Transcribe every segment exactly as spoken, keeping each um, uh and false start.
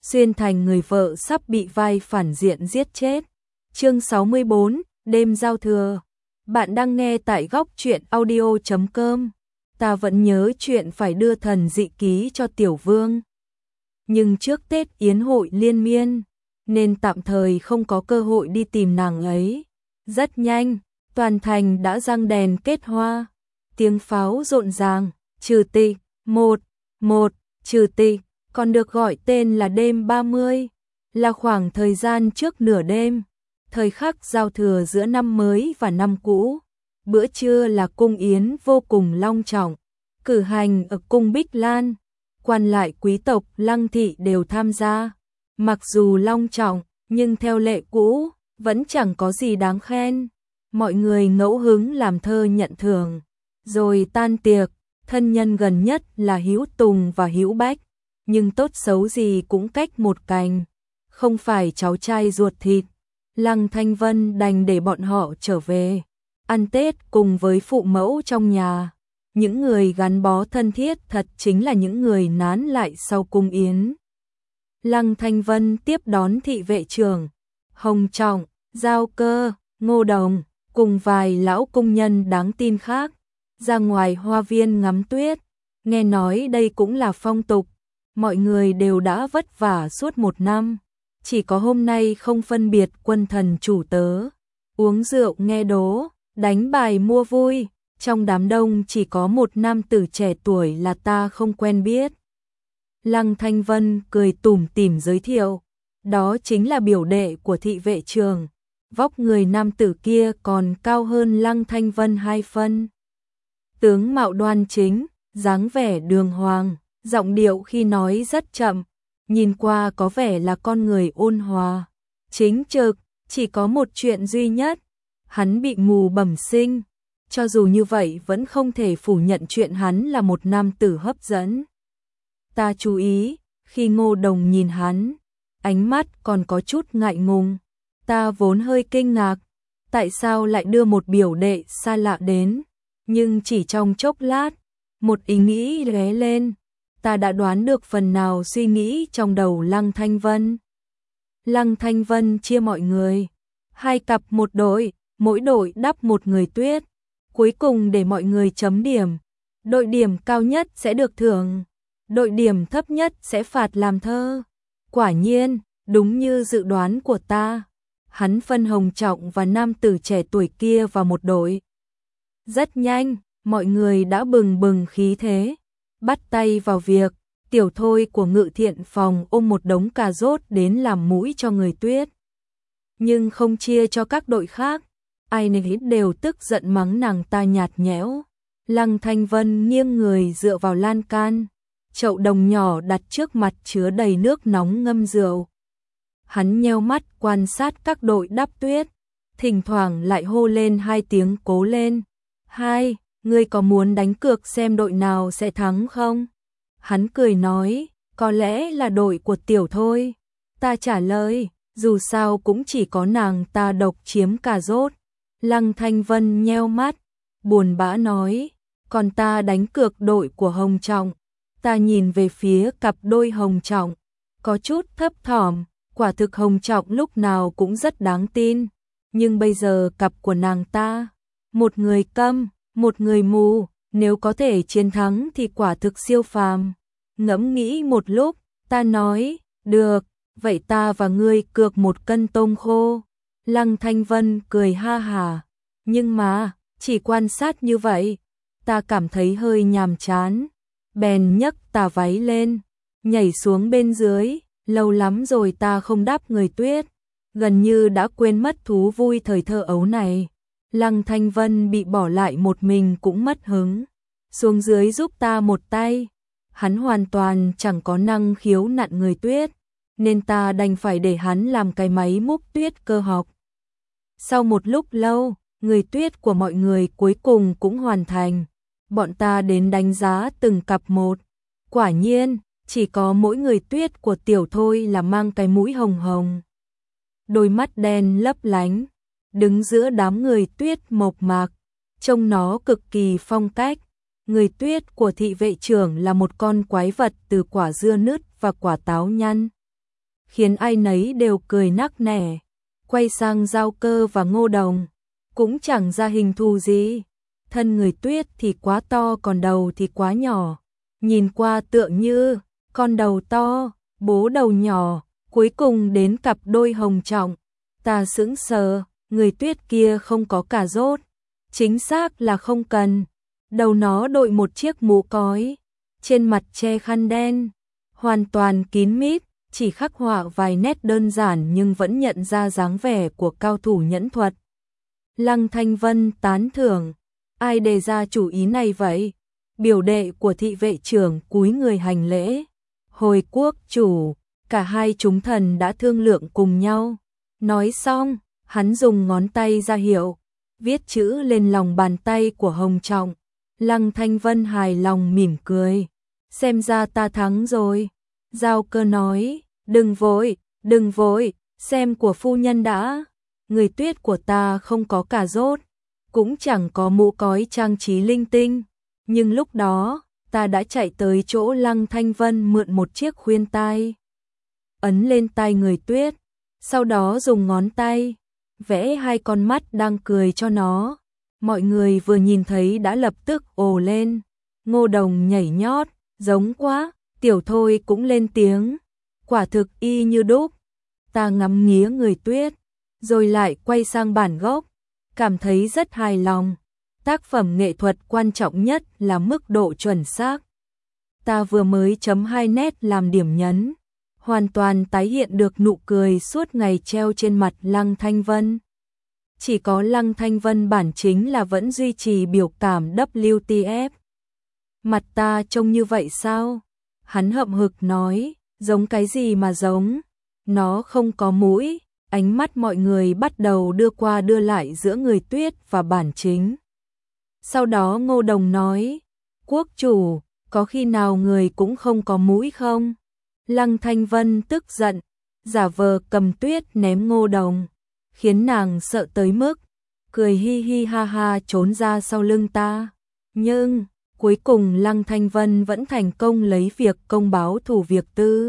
xuyên thành người vợ sắp bị vai phản diện giết chết. Chương sáu mươi bốn, đêm giao thừa. Bạn đang nghe tại góc truyện audio chấm com. Ta vẫn nhớ chuyện phải đưa thần dị ký cho Tiểu Vương. Nhưng trước Tết yến hội liên miên, nên tạm thời không có cơ hội đi tìm nàng ấy. Rất nhanh, toàn thành đã răng đèn kết hoa, tiếng pháo rộn ràng, trừ tịch, một, một, trừ tịch, còn được gọi tên là đêm ba mươi, là khoảng thời gian trước nửa đêm, thời khắc giao thừa giữa năm mới và năm cũ. Bữa trưa là cung yến vô cùng long trọng, cử hành ở cung Bích Lan, quan lại quý tộc Lăng thị đều tham gia. Mặc dù long trọng, nhưng theo lệ cũ, vẫn chẳng có gì đáng khen. Mọi người ngẫu hứng làm thơ nhận thưởng, rồi tan tiệc. Thân nhân gần nhất là Hữu Tùng và Hữu Bách, nhưng tốt xấu gì cũng cách một cành, không phải cháu trai ruột thịt. Lăng Thanh Vân đành để bọn họ trở về ăn Tết cùng với phụ mẫu trong nhà. Những người gắn bó thân thiết thật chính là những người nán lại sau cung yến. Lăng Thanh Vân tiếp đón thị vệ trưởng Hồng Trọng, Giao Cơ, Ngô Đồng cùng vài lão cung nhân đáng tin khác ra ngoài hoa viên ngắm tuyết. Nghe nói đây cũng là phong tục, mọi người đều đã vất vả suốt một năm, chỉ có hôm nay không phân biệt quân thần chủ tớ, uống rượu nghe đố, đánh bài mua vui. Trong đám đông chỉ có một nam tử trẻ tuổi là ta không quen biết. Lăng Thanh Vân cười tủm tỉm giới thiệu, đó chính là biểu đệ của thị vệ trường. Vóc người nam tử kia còn cao hơn Lăng Thanh Vân hai phân. Tướng mạo đoan chính, dáng vẻ đường hoàng, giọng điệu khi nói rất chậm, nhìn qua có vẻ là con người ôn hòa, chính trực. Chỉ có một chuyện duy nhất, hắn bị mù bẩm sinh. Cho dù như vậy vẫn không thể phủ nhận chuyện hắn là một nam tử hấp dẫn. Ta chú ý, khi Ngô Đồng nhìn hắn, ánh mắt còn có chút ngại ngùng. Ta vốn hơi kinh ngạc, tại sao lại đưa một biểu đệ xa lạ đến, nhưng chỉ trong chốc lát, một ý nghĩ lóe lên, ta đã đoán được phần nào suy nghĩ trong đầu Lăng Thanh Vân. Lăng Thanh Vân chia mọi người, hai cặp một đội, mỗi đội đắp một người tuyết, cuối cùng để mọi người chấm điểm, đội điểm cao nhất sẽ được thưởng, đội điểm thấp nhất sẽ phạt làm thơ. Quả nhiên, đúng như dự đoán của ta, hắn phân Hồng Trọng và nam tử trẻ tuổi kia vào một đội. Rất nhanh, mọi người đã bừng bừng khí thế, bắt tay vào việc. Tiểu Thôi của Ngự Thiện phòng ôm một đống cà rốt đến làm mũi cho người tuyết, nhưng không chia cho các đội khác. Ai nấy đều tức giận mắng nàng ta nhạt nhẽo. Lăng Thanh Vân nghiêng người dựa vào lan can, chậu đồng nhỏ đặt trước mặt chứa đầy nước nóng ngâm rượu. Hắn nheo mắt quan sát các đội đắp tuyết, thỉnh thoảng lại hô lên hai tiếng cố lên. Hai, ngươi có muốn đánh cược xem đội nào sẽ thắng không? Hắn cười nói, có lẽ là đội của Tiểu Thôi. Ta trả lời, dù sao cũng chỉ có nàng ta độc chiếm cà rốt. Lăng Thanh Vân nheo mắt, buồn bã nói, còn ta đánh cược đội của Hồng Trọng. Ta nhìn về phía cặp đôi Hồng Trọng, có chút thấp thỏm. Quả thực Hồng Trọng lúc nào cũng rất đáng tin, nhưng bây giờ cặp của nàng ta, một người câm, một người mù, nếu có thể chiến thắng thì quả thực siêu phàm. Ngẫm nghĩ một lúc, ta nói, được, vậy ta và ngươi cược một cân tôm khô. Lăng Thanh Vân cười ha hà, nhưng mà, chỉ quan sát như vậy, ta cảm thấy hơi nhàm chán. Bèn nhấc tà váy lên, nhảy xuống bên dưới. Lâu lắm rồi ta không đáp người tuyết, gần như đã quên mất thú vui thời thơ ấu này. Lăng Thanh Vân bị bỏ lại một mình cũng mất hứng, xuống dưới giúp ta một tay. Hắn hoàn toàn chẳng có năng khiếu nặn người tuyết, nên ta đành phải để hắn làm cái máy múc tuyết cơ học. Sau một lúc lâu, người tuyết của mọi người cuối cùng cũng hoàn thành. Bọn ta đến đánh giá từng cặp một. Quả nhiên, chỉ có mỗi người tuyết của Tiểu Thôi là mang cái mũi hồng hồng, đôi mắt đen lấp lánh, đứng giữa đám người tuyết mộc mạc, trông nó cực kỳ phong cách. Người tuyết của thị vệ trưởng là một con quái vật từ quả dưa nứt và quả táo nhăn. khiến ai nấy đều cười nắc nẻ. Quay sang Giao Cơ và Ngô Đồng, cũng chẳng ra hình thù gì. Thân người Tuyết thì quá to còn đầu thì quá nhỏ, nhìn qua tựa như con đầu to, bố đầu nhỏ, cuối cùng đến cặp đôi hồng trọng. Ta sững sờ, người Tuyết kia không có cà rốt, chính xác là không cần. Đầu nó đội một chiếc mũ cói, trên mặt che khăn đen, hoàn toàn kín mít, chỉ khắc họa vài nét đơn giản nhưng vẫn nhận ra dáng vẻ của cao thủ nhẫn thuật. Lăng Thanh Vân tán thưởng, ai đề ra chủ ý này vậy? Biểu đệ của thị vệ trưởng cúi người hành lễ. Hồi quốc chủ, cả hai chúng thần đã thương lượng cùng nhau. Nói xong, hắn dùng ngón tay ra hiệu, viết chữ lên lòng bàn tay của Hồng Trọng. Lăng Thanh Vân hài lòng mỉm cười. Xem ra ta thắng rồi. Giao Cơ nói, đừng vội, đừng vội, xem của phu nhân đã. Người Tuyết của ta không có cà rốt, cũng chẳng có mũ cói trang trí linh tinh. Nhưng lúc đó, ta đã chạy tới chỗ Lăng Thanh Vân mượn một chiếc khuyên tai. Ấn lên tai người Tuyết, sau đó dùng ngón tay, vẽ hai con mắt đang cười cho nó. Mọi người vừa nhìn thấy đã lập tức ồ lên. Ngô Đồng nhảy nhót, giống quá, Tiểu Thôi cũng lên tiếng. Quả thực y như đúc. Ta ngắm nghía người Tuyết, rồi lại quay sang bản gốc, cảm thấy rất hài lòng. Tác phẩm nghệ thuật quan trọng nhất là mức độ chuẩn xác. Ta vừa mới chấm hai nét làm điểm nhấn, hoàn toàn tái hiện được nụ cười suốt ngày treo trên mặt Lăng Thanh Vân. Chỉ có Lăng Thanh Vân bản chính là vẫn duy trì biểu cảm W T F. Mặt ta trông như vậy sao? Hắn hậm hực nói, giống cái gì mà giống? Nó không có mũi. Ánh mắt mọi người bắt đầu đưa qua đưa lại giữa người Tuyết và bản chính. Sau đó Ngô Đồng nói, quốc chủ, có khi nào người cũng không có mũi không? Lăng Thanh Vân tức giận, giả vờ cầm Tuyết ném Ngô Đồng, khiến nàng sợ tới mức cười hi hi ha ha trốn ra sau lưng ta. Nhưng, cuối cùng Lăng Thanh Vân vẫn thành công lấy việc công báo thủ việc tư.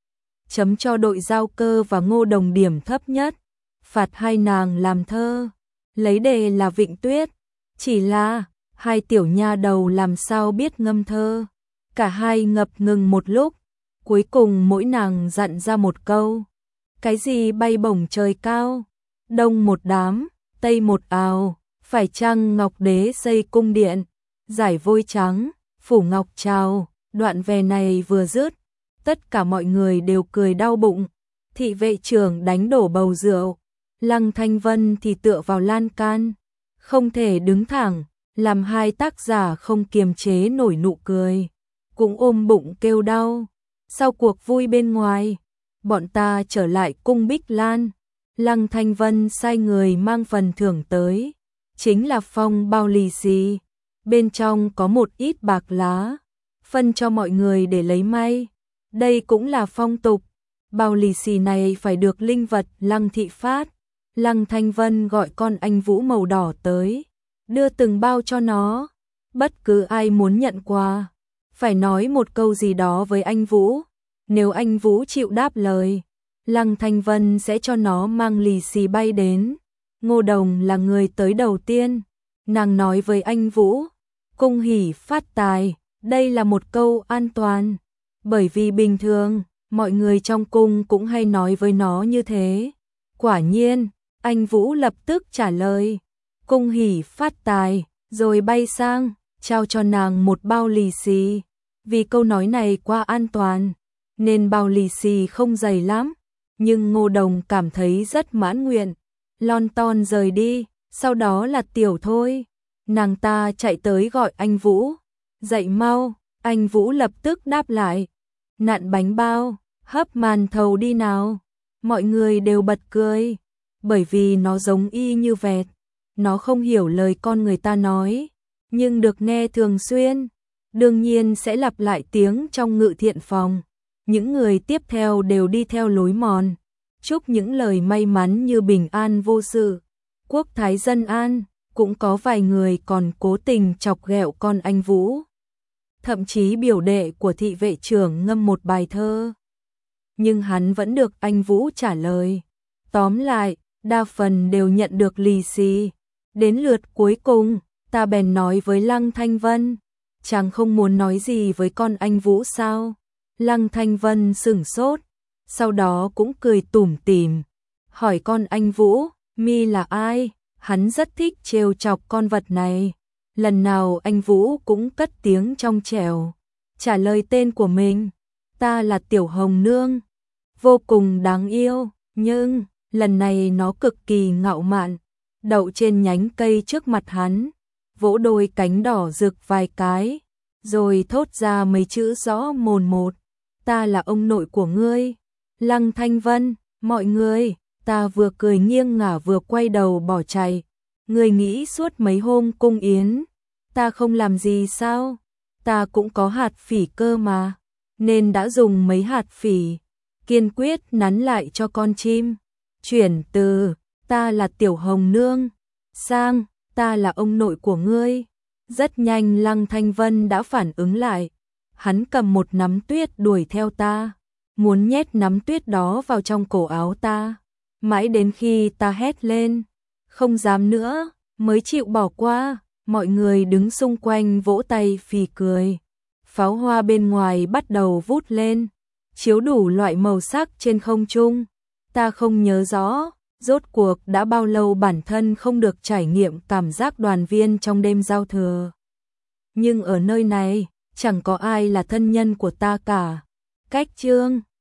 Chấm cho đội Giao Cơ và Ngô Đồng điểm thấp nhất, phạt hai nàng làm thơ, lấy đề là Vịnh Tuyết. Chỉ là, hai tiểu nha đầu làm sao biết ngâm thơ. Cả hai ngập ngừng một lúc, cuối cùng mỗi nàng dặn ra một câu. Cái gì bay bổng trời cao, đông một đám, tây một ào, phải chăng Ngọc Đế xây cung điện, giải vôi trắng, phủ ngọc trào. Đoạn về này vừa dứt, tất cả mọi người đều cười đau bụng. Thị vệ trưởng đánh đổ bầu rượu, Lăng Thanh Vân thì tựa vào lan can, không thể đứng thẳng, làm hai tác giả không kiềm chế nổi nụ cười, cũng ôm bụng kêu đau. Sau cuộc vui bên ngoài, bọn ta trở lại cung Bích Lan. Lăng Thanh Vân sai người mang phần thưởng tới, chính là phong bao lì xì, bên trong có một ít bạc lá, phân cho mọi người để lấy may. Đây cũng là phong tục, bao lì xì này phải được linh vật Lăng thị phát. Lăng Thanh Vân gọi con anh Vũ màu đỏ tới, đưa từng bao cho nó. Bất cứ ai muốn nhận quà, phải nói một câu gì đó với anh Vũ. Nếu anh Vũ chịu đáp lời, Lăng Thanh Vân sẽ cho nó mang lì xì bay đến. Ngô Đồng là người tới đầu tiên, nàng nói với anh Vũ, cung hỉ phát tài, đây là một câu an toàn. Bởi vì bình thường, mọi người trong cung cũng hay nói với nó như thế. Quả nhiên, anh Vũ lập tức trả lời, cung hỉ phát tài, rồi bay sang, trao cho nàng một bao lì xì. Vì câu nói này quá an toàn, nên bao lì xì không dày lắm. Nhưng Ngô Đồng cảm thấy rất mãn nguyện, lon ton rời đi. Sau đó là Tiểu Thôi, nàng ta chạy tới gọi anh Vũ, dậy mau. Anh Vũ lập tức đáp lại, nặn bánh bao, hấp màn thầu đi nào. Mọi người đều bật cười, bởi vì nó giống y như vẹt. Nó không hiểu lời con người ta nói, nhưng được nghe thường xuyên, đương nhiên sẽ lặp lại tiếng trong ngự thiện phòng. Những người tiếp theo đều đi theo lối mòn, chúc những lời may mắn như bình an vô sự, quốc thái dân an. Cũng có vài người còn cố tình chọc ghẹo con anh Vũ. Thậm chí biểu đệ của thị vệ trưởng ngâm một bài thơ. nhưng hắn vẫn được anh Vũ trả lời. Tóm lại, đa phần đều nhận được lì xì. Đến lượt cuối cùng, ta bèn nói với Lăng Thanh Vân, chàng không muốn nói gì với con anh Vũ sao? Lăng Thanh Vân sửng sốt, sau đó cũng cười tủm tỉm, hỏi con anh Vũ, mi là ai? Hắn rất thích trêu chọc con vật này. Lần nào anh Vũ cũng cất tiếng trong trẻo, trả lời tên của mình, ta là Tiểu Hồng Nương, vô cùng đáng yêu, nhưng lần này nó cực kỳ ngạo mạn, đậu trên nhánh cây trước mặt hắn, vỗ đôi cánh đỏ rực vài cái, rồi thốt ra mấy chữ rõ mồn một, ta là ông nội của ngươi. Lăng Thanh Vân, mọi người, ta vừa cười nghiêng ngả vừa quay đầu bỏ chạy. Ngươi nghĩ suốt mấy hôm cung yến, ta không làm gì sao? Ta cũng có hạt phỉ cơ mà, nên đã dùng mấy hạt phỉ, kiên quyết nắn lại cho con chim. Chuyển từ, ta là Tiểu Hồng Nương, sang, ta là ông nội của ngươi. Rất nhanh Lăng Thanh Vân đã phản ứng lại. Hắn cầm một nắm tuyết đuổi theo ta, muốn nhét nắm tuyết đó vào trong cổ áo ta. Mãi đến khi ta hét lên, không dám nữa, mới chịu bỏ qua. Mọi người đứng xung quanh vỗ tay phì cười. Pháo hoa bên ngoài bắt đầu vút lên, chiếu đủ loại màu sắc trên không trung. Ta không nhớ rõ, rốt cuộc đã bao lâu bản thân không được trải nghiệm cảm giác đoàn viên trong đêm giao thừa. Nhưng ở nơi này, chẳng có ai là thân nhân của ta cả. Cách chương